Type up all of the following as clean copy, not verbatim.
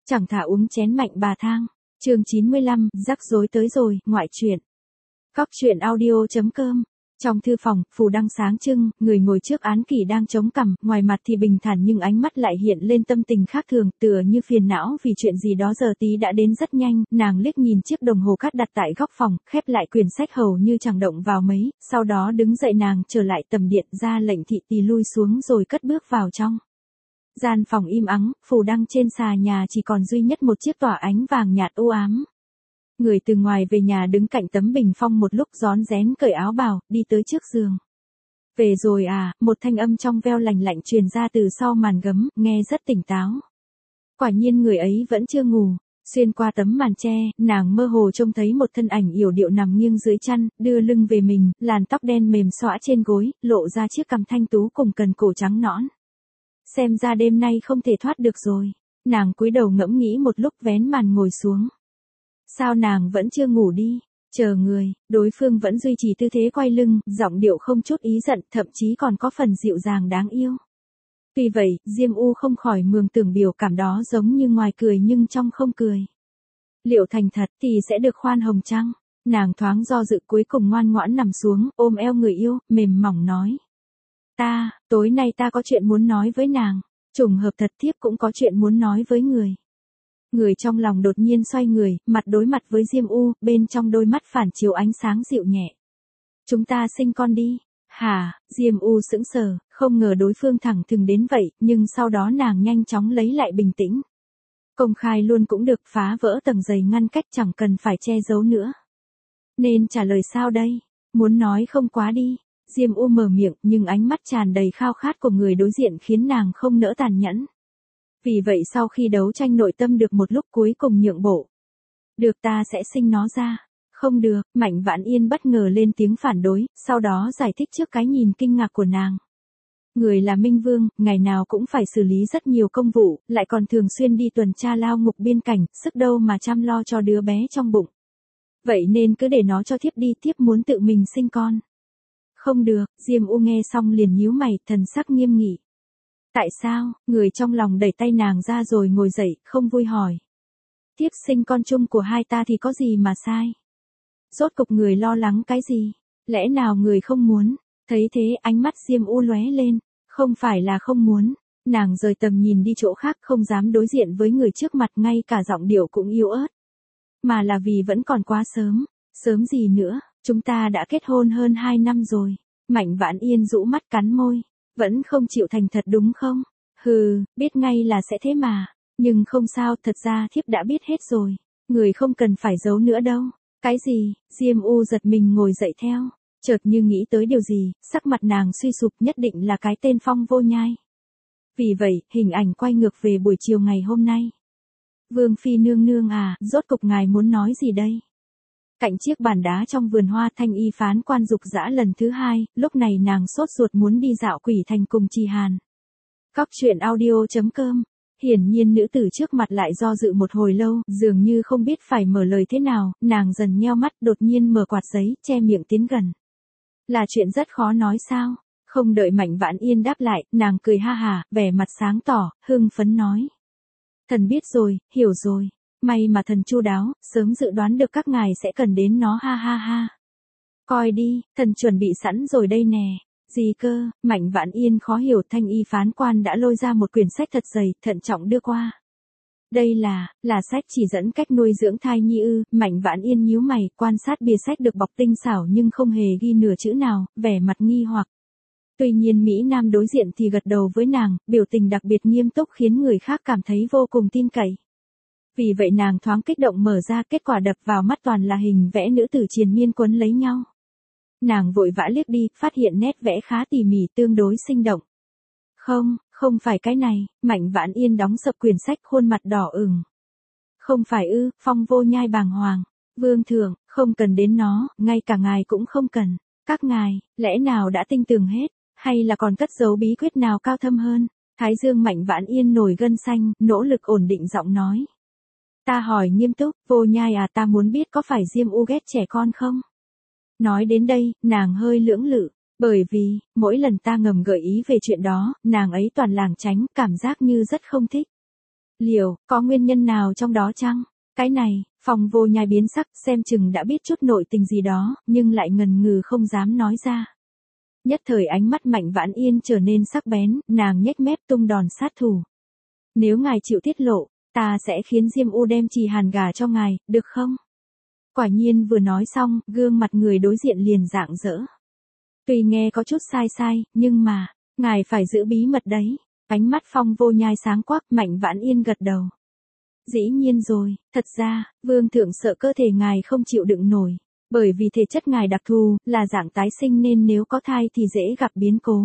Chẳng thà uống chén mạnh bà thang. Chương 95, rắc rối tới rồi, ngoại truyện. Cóc truyện audio.com. Trong thư phòng, phù đăng sáng trưng, người ngồi trước án kỷ đang chống cằm, ngoài mặt thì bình thản nhưng ánh mắt lại hiện lên tâm tình khác thường, tựa như phiền não vì chuyện gì đó. Giờ tí đã đến rất nhanh, nàng liếc nhìn chiếc đồng hồ cát đặt tại góc phòng, khép lại quyển sách hầu như chẳng động vào mấy, sau đó đứng dậy nàng trở lại tầm điện, ra lệnh thị tỳ lui xuống rồi cất bước vào trong. Gian phòng im ắng, phù đăng trên xà nhà chỉ còn duy nhất một chiếc tỏa ánh vàng nhạt u ám. Người từ ngoài về nhà đứng cạnh tấm bình phong một lúc rón rén cởi áo bào, đi tới trước giường. Về rồi à, một thanh âm trong veo lành lạnh truyền ra từ sau màn gấm, nghe rất tỉnh táo. Quả nhiên người ấy vẫn chưa ngủ. Xuyên qua tấm màn tre, nàng mơ hồ trông thấy một thân ảnh yểu điệu nằm nghiêng dưới chăn, đưa lưng về mình, làn tóc đen mềm xõa trên gối, lộ ra chiếc cằm thanh tú cùng cần cổ trắng nõn. Xem ra đêm nay không thể thoát được rồi. Nàng cúi đầu ngẫm nghĩ một lúc vén màn ngồi xuống. Sao nàng vẫn chưa ngủ đi? Chờ người, đối phương vẫn duy trì tư thế quay lưng, giọng điệu không chút ý giận, thậm chí còn có phần dịu dàng đáng yêu. Tuy vậy, Diêm U không khỏi mường tượng biểu cảm đó giống như ngoài cười nhưng trong không cười. Liệu thành thật thì sẽ được khoan hồng chăng? Nàng thoáng do dự cuối cùng ngoan ngoãn nằm xuống, ôm eo người yêu, mềm mỏng nói. Tối nay ta có chuyện muốn nói với nàng. Trùng hợp thật thiếp cũng có chuyện muốn nói với người. Người trong lòng đột nhiên xoay người, mặt đối mặt với Diêm U, bên trong đôi mắt phản chiếu ánh sáng dịu nhẹ. Chúng ta sinh con đi. Hả? Diêm U sững sờ, không ngờ đối phương thẳng thừng đến vậy, nhưng sau đó nàng nhanh chóng lấy lại bình tĩnh. Công khai luôn cũng được, phá vỡ tầng dày ngăn cách chẳng cần phải che giấu nữa. Nên trả lời sao đây? Muốn nói không quá đi. Diêm U mở miệng, nhưng ánh mắt tràn đầy khao khát của người đối diện khiến nàng không nỡ tàn nhẫn. Vì vậy sau khi đấu tranh nội tâm được một lúc cuối cùng nhượng bộ. Được, ta sẽ sinh nó ra. Không được, Mạnh Vãn Yên bất ngờ lên tiếng phản đối, sau đó giải thích trước cái nhìn kinh ngạc của nàng. Người là Minh Vương, ngày nào cũng phải xử lý rất nhiều công vụ, lại còn thường xuyên đi tuần tra lao ngục biên cảnh, sức đâu mà chăm lo cho đứa bé trong bụng. Vậy nên cứ để nó cho thiếp đi, thiếp muốn tự mình sinh con. Không được, Diêm U nghe xong liền nhíu mày, thần sắc nghiêm nghị. Tại sao? Người trong lòng đẩy tay nàng ra rồi ngồi dậy, không vui hỏi. Thiếp sinh con chung của hai ta thì có gì mà sai? Rốt cục người lo lắng cái gì? Lẽ nào người không muốn? Thấy thế ánh mắt Diêm U lóe lên. Không phải là không muốn. Nàng rời tầm nhìn đi chỗ khác, không dám đối diện với người trước mặt, ngay cả giọng điệu cũng yếu ớt. Mà là vì vẫn còn quá sớm. Sớm gì nữa, chúng ta đã kết hôn hơn 2 năm rồi. Mạnh Vãn Yên rũ mắt cắn môi. Vẫn không chịu thành thật đúng không? Hừ, biết ngay là sẽ thế mà. Nhưng không sao, thật ra thiếp đã biết hết rồi. Người không cần phải giấu nữa đâu. Cái gì? Diêm U giật mình ngồi dậy theo. Chợt như nghĩ tới điều gì, sắc mặt nàng suy sụp, nhất định là cái tên Phong Vô Nhai. Vì vậy, hình ảnh quay ngược về buổi chiều ngày hôm nay. Vương Phi nương nương à, rốt cục ngài muốn nói gì đây? Cạnh chiếc bàn đá trong vườn hoa, Thanh Y phán quan dục dã lần thứ 2, lúc này nàng sốt ruột muốn đi dạo Quỷ Thành cùng Trì Hàn. Cóc truyện audio.com. Hiển nhiên nữ tử trước mặt lại do dự một hồi lâu, dường như không biết phải mở lời thế nào, nàng dần nheo mắt, đột nhiên mở quạt giấy, che miệng tiến gần. Là chuyện rất khó nói sao? Không đợi Mạnh Vãn Yên đáp lại, nàng cười ha hà, vẻ mặt sáng tỏ, hưng phấn nói. Thần biết rồi, hiểu rồi. May mà thần chu đáo, sớm dự đoán được các ngài sẽ cần đến nó, ha ha ha. Coi đi, thần chuẩn bị sẵn rồi đây nè. Gì cơ? Mạnh Vãn Yên khó hiểu. Thanh Y phán quan đã lôi ra một quyển sách thật dày, thận trọng đưa qua. Đây là sách chỉ dẫn cách nuôi dưỡng thai nhi ư? Mạnh Vãn Yên nhíu mày, quan sát bìa sách được bọc tinh xảo nhưng không hề ghi nửa chữ nào, vẻ mặt nghi hoặc. Tuy nhiên Mỹ Nam đối diện thì gật đầu với nàng, biểu tình đặc biệt nghiêm túc khiến người khác cảm thấy vô cùng tin cậy. Vì vậy nàng thoáng kích động mở ra, kết quả đập vào mắt toàn là hình vẽ nữ tử triền miên quấn lấy nhau. Nàng vội vã liếc đi, phát hiện nét vẽ khá tỉ mỉ, tương đối sinh động. Không phải cái này. Mạnh Vãn Yên đóng sập quyển sách, khuôn mặt đỏ ửng. Không phải ư? Phong Vô Nhai bàng hoàng. Vương thượng, không cần đến nó, ngay cả ngài cũng không cần. Các ngài, lẽ nào đã tinh tường hết, hay là còn cất giấu bí quyết nào cao thâm hơn? Thái dương Mạnh Vãn Yên nổi gân xanh, nỗ lực ổn định giọng nói. Ta hỏi nghiêm túc, Vô Nhai à, ta muốn biết có phải Diêm U ghét trẻ con không? Nói đến đây, nàng hơi lưỡng lự, bởi vì, mỗi lần ta ngầm gợi ý về chuyện đó, nàng ấy toàn lảng tránh, cảm giác như rất không thích. Liệu, có nguyên nhân nào trong đó chăng? Cái này, Phong Vô Nhai biến sắc, xem chừng đã biết chút nội tình gì đó, nhưng lại ngần ngừ không dám nói ra. Nhất thời ánh mắt Mạnh Vãn Yên trở nên sắc bén, nàng nhếch mép tung đòn sát thủ. Nếu ngài chịu tiết lộ, ta sẽ khiến Diêm U đem Trì Hàn gả cho ngài, được không? Quả nhiên vừa nói xong, gương mặt người đối diện liền rạng rỡ. Tuy nghe có chút sai sai, nhưng mà, ngài phải giữ bí mật đấy. Ánh mắt Phong Vô Nhai sáng quắc, Mạnh Vãn Yên gật đầu. Dĩ nhiên rồi, thật ra, vương thượng sợ cơ thể ngài không chịu đựng nổi. Bởi vì thể chất ngài đặc thù, là dạng tái sinh nên nếu có thai thì dễ gặp biến cố.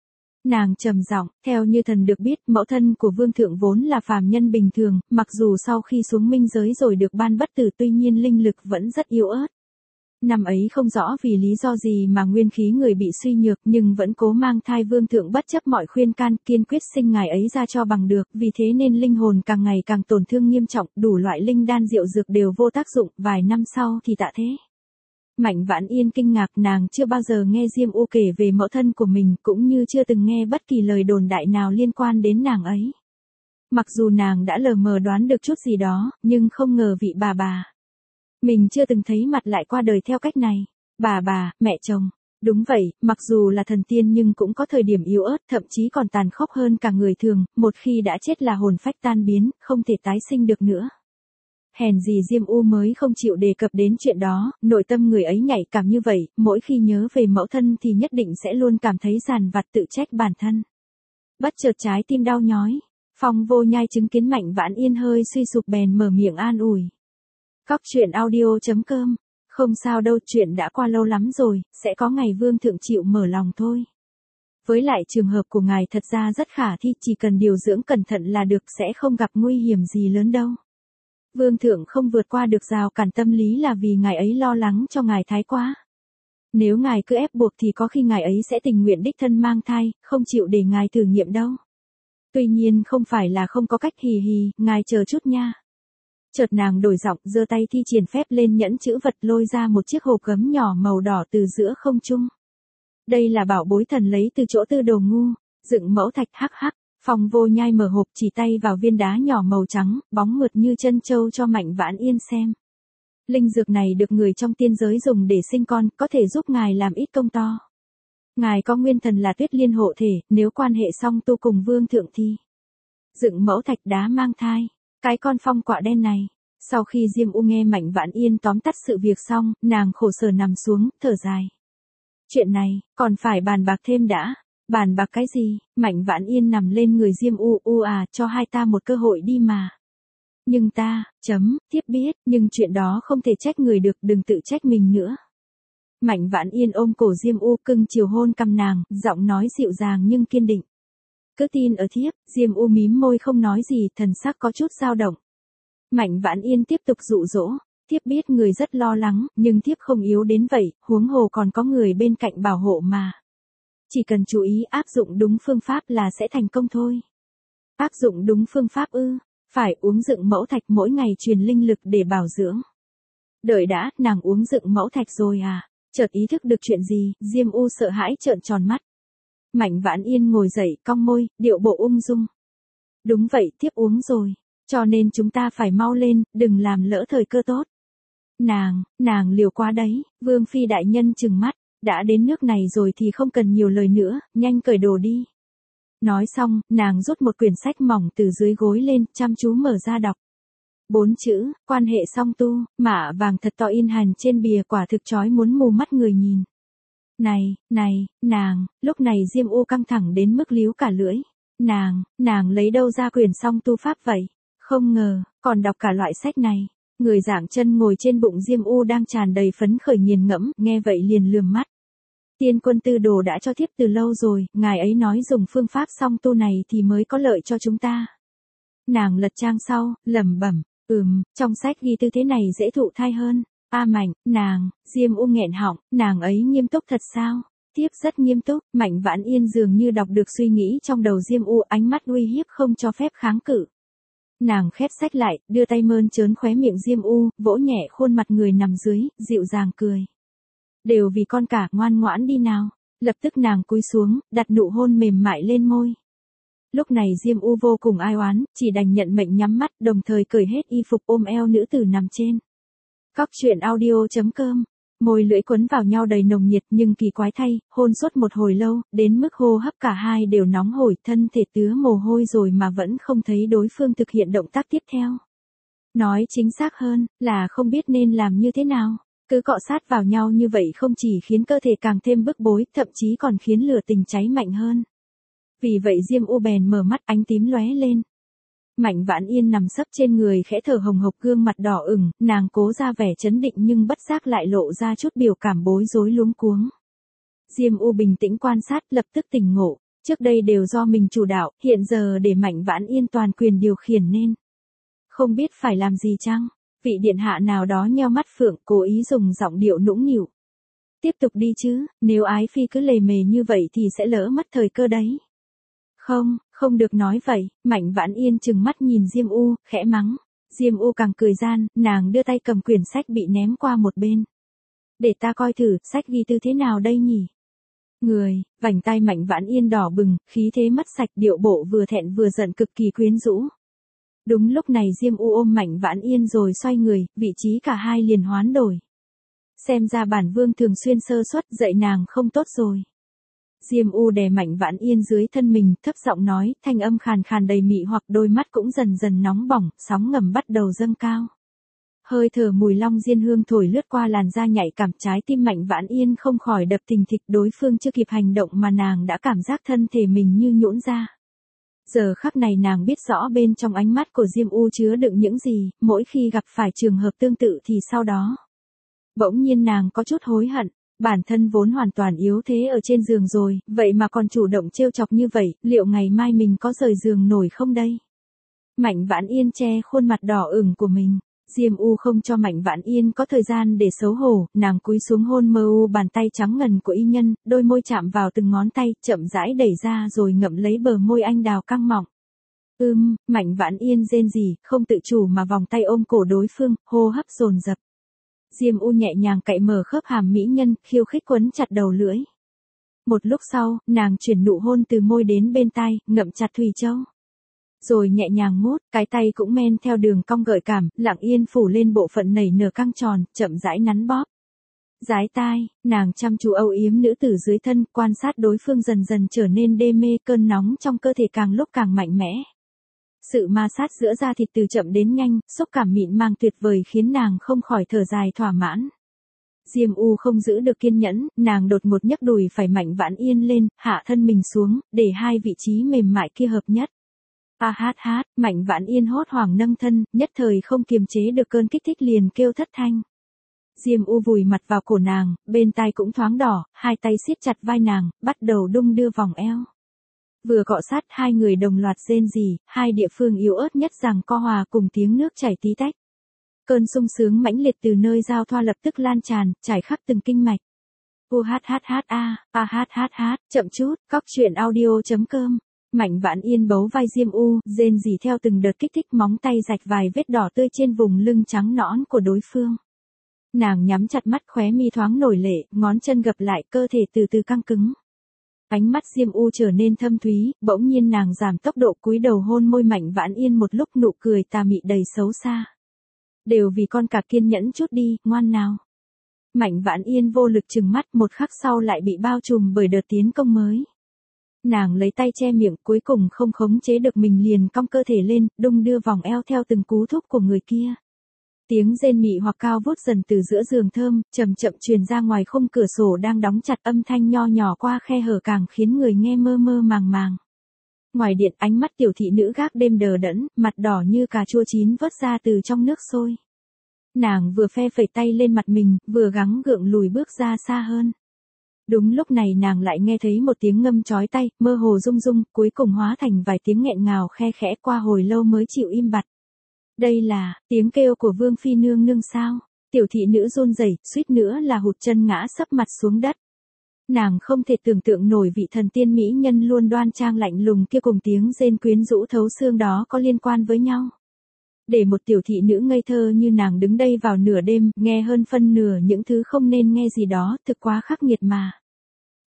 Nàng trầm giọng, theo như thần được biết, mẫu thân của vương thượng vốn là phàm nhân bình thường, mặc dù sau khi xuống minh giới rồi được ban bất tử tuy nhiên linh lực vẫn rất yếu ớt. Năm ấy không rõ vì lý do gì mà nguyên khí người bị suy nhược nhưng vẫn cố mang thai vương thượng bất chấp mọi khuyên can kiên quyết sinh ngài ấy ra cho bằng được, vì thế nên linh hồn càng ngày càng tổn thương nghiêm trọng, đủ loại linh đan rượu dược đều vô tác dụng, vài năm sau thì tạ thế. Mạnh Vãn Yên kinh ngạc, nàng chưa bao giờ nghe Diêm U kể về mẫu thân của mình, cũng như chưa từng nghe bất kỳ lời đồn đại nào liên quan đến nàng ấy. Mặc dù nàng đã lờ mờ đoán được chút gì đó, nhưng không ngờ vị bà mình chưa từng thấy mặt lại qua đời theo cách này. Bà, mẹ chồng. Đúng vậy, mặc dù là thần tiên nhưng cũng có thời điểm yếu ớt, thậm chí còn tàn khốc hơn cả người thường, một khi đã chết là hồn phách tan biến, không thể tái sinh được nữa. Hèn gì Diêm U mới không chịu đề cập đến chuyện đó, nội tâm người ấy nhạy cảm như vậy, mỗi khi nhớ về mẫu thân thì nhất định sẽ luôn cảm thấy dằn vặt tự trách bản thân. Bất chợt trái tim đau nhói, Phong Vô Nhai chứng kiến Mạnh Vãn Yên hơi suy sụp bèn mở miệng an ủi. Cóc truyện audio.com. Không sao đâu, chuyện đã qua lâu lắm rồi, sẽ có ngày vương thượng chịu mở lòng thôi. Với lại trường hợp của ngài thật ra rất khả thi, chỉ cần điều dưỡng cẩn thận là được, sẽ không gặp nguy hiểm gì lớn đâu. Vương thượng không vượt qua được rào cản tâm lý là vì ngài ấy lo lắng cho ngài thái quá. Nếu ngài cứ ép buộc thì có khi ngài ấy sẽ tình nguyện đích thân mang thai, không chịu để ngài thử nghiệm đâu. Tuy nhiên không phải là không có cách, hì hì, ngài chờ chút nha. Chợt nàng đổi giọng, giơ tay thi triển phép lên nhẫn chữ vật, lôi ra một chiếc hộp gấm nhỏ màu đỏ từ giữa không trung. Đây là bảo bối thần lấy từ chỗ Tư Đồ Ngu, dựng mẫu thạch, hắc hắc. Phong Vô Nhai mở hộp, chỉ tay vào viên đá nhỏ màu trắng, bóng mượt như chân châu cho Mạnh Vãn Yên xem. Linh dược này được người trong tiên giới dùng để sinh con, có thể giúp ngài làm ít công to. Ngài có nguyên thần là Tuyết Liên hộ thể, nếu quan hệ song tu cùng vương thượng thì dựng mẫu thạch đá mang thai. Cái con phong quạ đen này. Sau khi Diêm U nghe Mạnh Vãn Yên tóm tắt sự việc xong, nàng khổ sở nằm xuống, thở dài. Chuyện này, còn phải bàn bạc thêm đã. Bàn bạc cái gì? Mạnh Vãn Yên nằm lên người Diêm U, cho hai ta một cơ hội đi mà. Nhưng ta, tiếp biết, nhưng chuyện đó không thể trách người được, đừng tự trách mình nữa. Mạnh Vãn Yên ôm cổ Diêm U, cưng chiều hôn cằm nàng, giọng nói dịu dàng nhưng kiên định. Cứ tin ở thiếp. Diêm U mím môi không nói gì, thần sắc có chút dao động. Mạnh Vãn Yên tiếp tục dụ dỗ. Thiếp biết người rất lo lắng, nhưng thiếp không yếu đến vậy, huống hồ còn có người bên cạnh bảo hộ mà. Chỉ cần chú ý áp dụng đúng phương pháp là sẽ thành công thôi. Áp dụng đúng phương pháp ư? Phải uống dựng mẫu thạch mỗi ngày truyền linh lực để bảo dưỡng. Đợi đã, nàng uống dựng mẫu thạch rồi à? Chợt ý thức được chuyện gì, Diêm U sợ hãi trợn tròn mắt. Mạnh Vãn Yên ngồi dậy, cong môi, điệu bộ ung dung. Đúng vậy, thiếp uống rồi. Cho nên chúng ta phải mau lên, đừng làm lỡ thời cơ tốt. Nàng liều quá đấy, Vương Phi đại nhân trừng mắt. Đã đến nước này rồi thì không cần nhiều lời nữa, nhanh cởi đồ đi. Nói xong, nàng rút một quyển sách mỏng từ dưới gối lên, chăm chú mở ra đọc. 4 chữ, quan hệ song tu, mạ vàng thật to in hẳn trên bìa, quả thực chói muốn mù mắt người nhìn. Nàng, lúc này Diêm U căng thẳng đến mức líu cả lưỡi. Nàng lấy đâu ra quyển song tu pháp vậy? Không ngờ, còn đọc cả loại sách này. Người dạng chân ngồi trên bụng Diêm U đang tràn đầy phấn khởi nghiền ngẫm, nghe vậy liền lườm mắt. Tiên quân Tư Đồ đã cho thiếp từ lâu rồi, ngài ấy nói dùng phương pháp song tu này thì mới có lợi cho chúng ta. Nàng lật trang sau, lẩm bẩm, trong sách ghi tư thế này dễ thụ thai hơn. Mạnh, Diêm U nghẹn họng, nàng ấy nghiêm túc thật sao? Tiếp rất nghiêm túc, Mạnh Vãn Yên dường như đọc được suy nghĩ trong đầu Diêm U, ánh mắt uy hiếp không cho phép kháng cự. Nàng khép sách lại, đưa tay mơn trớn khóe miệng Diêm U, vỗ nhẹ khuôn mặt người nằm dưới, dịu dàng cười. Đều vì con cả, ngoan ngoãn đi nào. Lập tức nàng cúi xuống, đặt nụ hôn mềm mại lên môi. Lúc này Diêm U vô cùng ai oán, chỉ đành nhận mệnh nhắm mắt, đồng thời cởi hết y phục ôm eo nữ tử nằm trên. Cóc truyện audio.com. Môi lưỡi quấn vào nhau đầy nồng nhiệt, nhưng kỳ quái thay, hôn suốt một hồi lâu, đến mức hô hấp cả hai đều nóng hổi, thân thể tứa mồ hôi rồi mà vẫn không thấy đối phương thực hiện động tác tiếp theo. Nói chính xác hơn, là không biết nên làm như thế nào. Cứ cọ sát vào nhau như vậy không chỉ khiến cơ thể càng thêm bức bối, thậm chí còn khiến lửa tình cháy mạnh hơn. Vì vậy Diêm U bèn mở mắt, ánh tím lóe lên. Mạnh Vãn Yên nằm sấp trên người khẽ thở hồng hộc, gương mặt đỏ ửng, nàng cố ra vẻ trấn định nhưng bất giác lại lộ ra chút biểu cảm bối rối luống cuống. Diêm U bình tĩnh quan sát, lập tức tỉnh ngộ, trước đây đều do mình chủ đạo, hiện giờ để Mạnh Vãn Yên toàn quyền điều khiển nên. Không biết phải làm gì chăng? Vị điện hạ nào đó nheo mắt phượng, cố ý dùng giọng điệu nũng nịu. Tiếp tục đi chứ, nếu ái phi cứ lề mề như vậy thì sẽ lỡ mất thời cơ đấy. Không được nói vậy, Mạnh Vãn Yên trừng mắt nhìn Diêm U, khẽ mắng. Diêm U càng cười gian, nàng đưa tay cầm quyển sách bị ném qua một bên. Để ta coi thử, sách ghi tư thế nào đây nhỉ? Vành tai Mạnh Vãn Yên đỏ bừng, khí thế mất sạch, điệu bộ vừa thẹn vừa giận cực kỳ quyến rũ. Đúng lúc này Diêm U ôm Mạnh Vãn Yên rồi xoay người, vị trí cả hai liền hoán đổi. Xem ra bản vương thường xuyên sơ suất, dạy nàng không tốt rồi. Diêm U đè Mạnh Vãn Yên dưới thân mình, thấp giọng nói, thanh âm khàn khàn đầy mị hoặc, đôi mắt cũng dần dần nóng bỏng, sóng ngầm bắt đầu dâng cao. Hơi thở mùi long diên hương thổi lướt qua làn da nhạy cảm, trái tim Mạnh Vãn Yên không khỏi đập thình thịch, đối phương chưa kịp hành động mà nàng đã cảm giác thân thể mình như nhũn ra. Giờ khắc này nàng biết rõ bên trong ánh mắt của Diêm U chứa đựng những gì, mỗi khi gặp phải trường hợp tương tự thì sau đó. Bỗng nhiên nàng có chút hối hận, bản thân vốn hoàn toàn yếu thế ở trên giường rồi, vậy mà còn chủ động trêu chọc như vậy, liệu ngày mai mình có rời giường nổi không đây? Mạnh Vãn Yên che khuôn mặt đỏ ửng của mình. Diêm U không cho Mạnh Vãn Yên có thời gian để xấu hổ, nàng cúi xuống hôn mơ u bàn tay trắng ngần của y nhân, đôi môi chạm vào từng ngón tay, chậm rãi đẩy ra rồi ngậm lấy bờ môi anh đào căng mọng. Mạnh Vãn Yên rên rỉ, không tự chủ mà vòng tay ôm cổ đối phương, hô hấp dồn dập. Diêm U nhẹ nhàng cạy mở khớp hàm mỹ nhân, khiêu khích quấn chặt đầu lưỡi. Một lúc sau, nàng chuyển nụ hôn từ môi đến bên tai, ngậm chặt Thùy Châu. Rồi nhẹ nhàng mút, cái tay cũng men theo đường cong gợi cảm, lặng yên phủ lên bộ phận nảy nở căng tròn, chậm rãi nắn bóp. Dái tai, nàng chăm chú âu yếm nữ tử dưới thân, quan sát đối phương dần dần trở nên đê mê, cơn nóng trong cơ thể càng lúc càng mạnh mẽ. Sự ma sát giữa da thịt từ chậm đến nhanh, xúc cảm mịn màng tuyệt vời khiến nàng không khỏi thở dài thỏa mãn. Diêm U không giữ được kiên nhẫn, nàng đột ngột nhấc đùi phải Mạnh Vãn Yên lên, hạ thân mình xuống, để hai vị trí mềm mại kia hợp nhất. Mạnh Vãn Yên hốt hoảng nâng thân, nhất thời không kiềm chế được cơn kích thích liền kêu thất thanh. Diêm U vùi mặt vào cổ nàng, bên tai cũng thoáng đỏ, hai tay siết chặt vai nàng, bắt đầu đung đưa vòng eo. Vừa cọ sát hai người đồng loạt rên rỉ, hai địa phương yếu ớt nhất giằng co hòa cùng tiếng nước chảy tí tách. Cơn sung sướng mãnh liệt từ nơi giao thoa lập tức lan tràn, trải khắp từng kinh mạch. Chậm chút, cóc truyện audio.com. Mạnh Vãn Yên bấu vai Diêm U, rên rỉ theo từng đợt kích thích, móng tay rạch vài vết đỏ tươi trên vùng lưng trắng nõn của đối phương. Nàng nhắm chặt mắt, khóe mi thoáng nổi lệ, ngón chân gập lại, cơ thể từ từ căng cứng. Ánh mắt Diêm U trở nên thâm thúy, bỗng nhiên nàng giảm tốc độ, cúi đầu hôn môi Mạnh Vãn Yên một lúc, nụ cười tà mị đầy xấu xa. Đều vì con cạp, kiên nhẫn chút đi, ngoan nào. Mạnh Vãn Yên vô lực trừng mắt, một khắc sau lại bị bao trùm bởi đợt tiến công mới. Nàng lấy tay che miệng, cuối cùng không khống chế được mình liền cong cơ thể lên, đung đưa vòng eo theo từng cú thúc của người kia. Tiếng rên mị hoặc cao vút dần từ giữa giường thơm, chậm chậm truyền ra ngoài khung cửa sổ đang đóng chặt, âm thanh nho nhỏ qua khe hở càng khiến người nghe mơ mơ màng màng. Ngoài điện, ánh mắt tiểu thị nữ gác đêm đờ đẫn, mặt đỏ như cà chua chín vớt ra từ trong nước sôi. Nàng vừa phe phẩy tay lên mặt mình, vừa gắng gượng lùi bước ra xa hơn. Đúng lúc này nàng lại nghe thấy một tiếng ngâm chói tai, mơ hồ rung rung, cuối cùng hóa thành vài tiếng nghẹn ngào khe khẽ, qua hồi lâu mới chịu im bặt. Đây là tiếng kêu của Vương phi nương nương sao? Tiểu thị nữ run rẩy, suýt nữa là hụt chân ngã sấp mặt xuống đất. Nàng không thể tưởng tượng nổi vị thần tiên mỹ nhân luôn đoan trang lạnh lùng kia cùng tiếng rên quyến rũ thấu xương đó có liên quan với nhau. Để một tiểu thị nữ ngây thơ như nàng đứng đây vào nửa đêm, nghe hơn phân nửa những thứ không nên nghe gì đó, thực quá khắc nghiệt mà.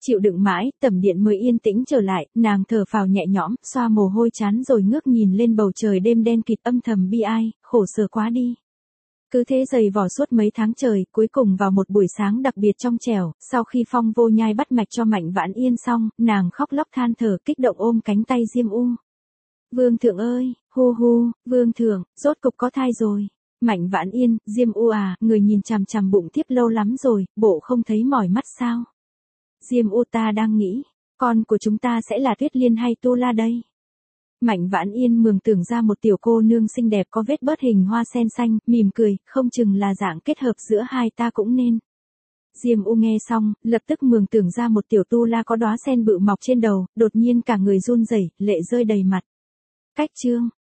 Chịu đựng mãi, tầm điện mới yên tĩnh trở lại, nàng thở phào nhẹ nhõm, xoa mồ hôi chán rồi ngước nhìn lên bầu trời đêm đen kịt âm thầm bi ai, khổ sở quá đi. Cứ thế dày vò suốt mấy tháng trời, cuối cùng vào một buổi sáng đặc biệt trong trẻo, sau khi Phong Vô Nhai bắt mạch cho Mạnh Vãn Yên xong, nàng khóc lóc than thở kích động ôm cánh tay Diêm U. Vương thượng ơi, hu hu, vương thượng, rốt cục có thai rồi. Mạnh Vãn Yên, Diêm U à, người nhìn chằm chằm bụng thiếp lâu lắm rồi, bộ không thấy mỏi mắt sao? Diêm U ta đang nghĩ, con của chúng ta sẽ là Tuyết Liên hay Tu La đây? Mạnh Vãn Yên mường tượng ra một tiểu cô nương xinh đẹp có vết bớt hình hoa sen xanh, mỉm cười, không chừng là dạng kết hợp giữa hai ta cũng nên. Diêm U nghe xong, lập tức mường tượng ra một tiểu Tu La có đóa sen bự mọc trên đầu, đột nhiên cả người run rẩy, lệ rơi đầy mặt. Cách chương